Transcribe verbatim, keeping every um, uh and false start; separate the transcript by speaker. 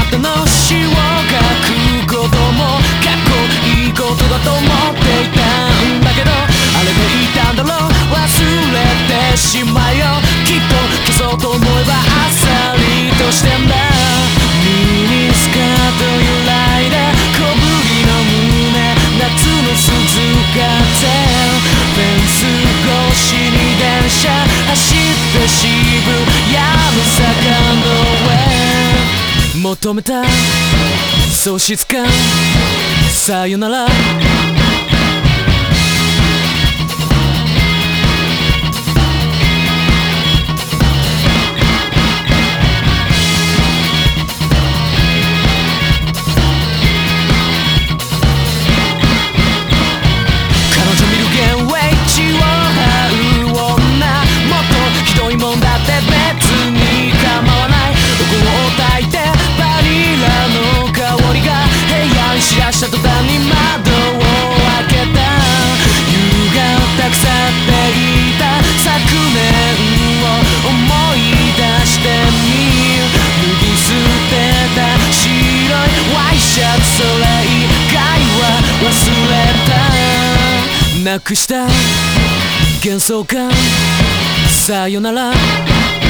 Speaker 1: 楽しを書くこともかっこいいことだと思っていたんだけど、あれでいたんだろう、忘れてしまえよ。きっと消そうと思えばあっさりとしてんだ。ミニスカート揺らいで小ぶりの胸、夏の鈴風、フェンス越しに電車走って渋谷の坂の上、求めた喪失感、さよなら。しだした途端に窓を開けた。夕方腐っていた昨年を思い出してみ、脱ぎ捨てた白いワイシャツ、それ以外は忘れた。なくした幻想感、さよなら。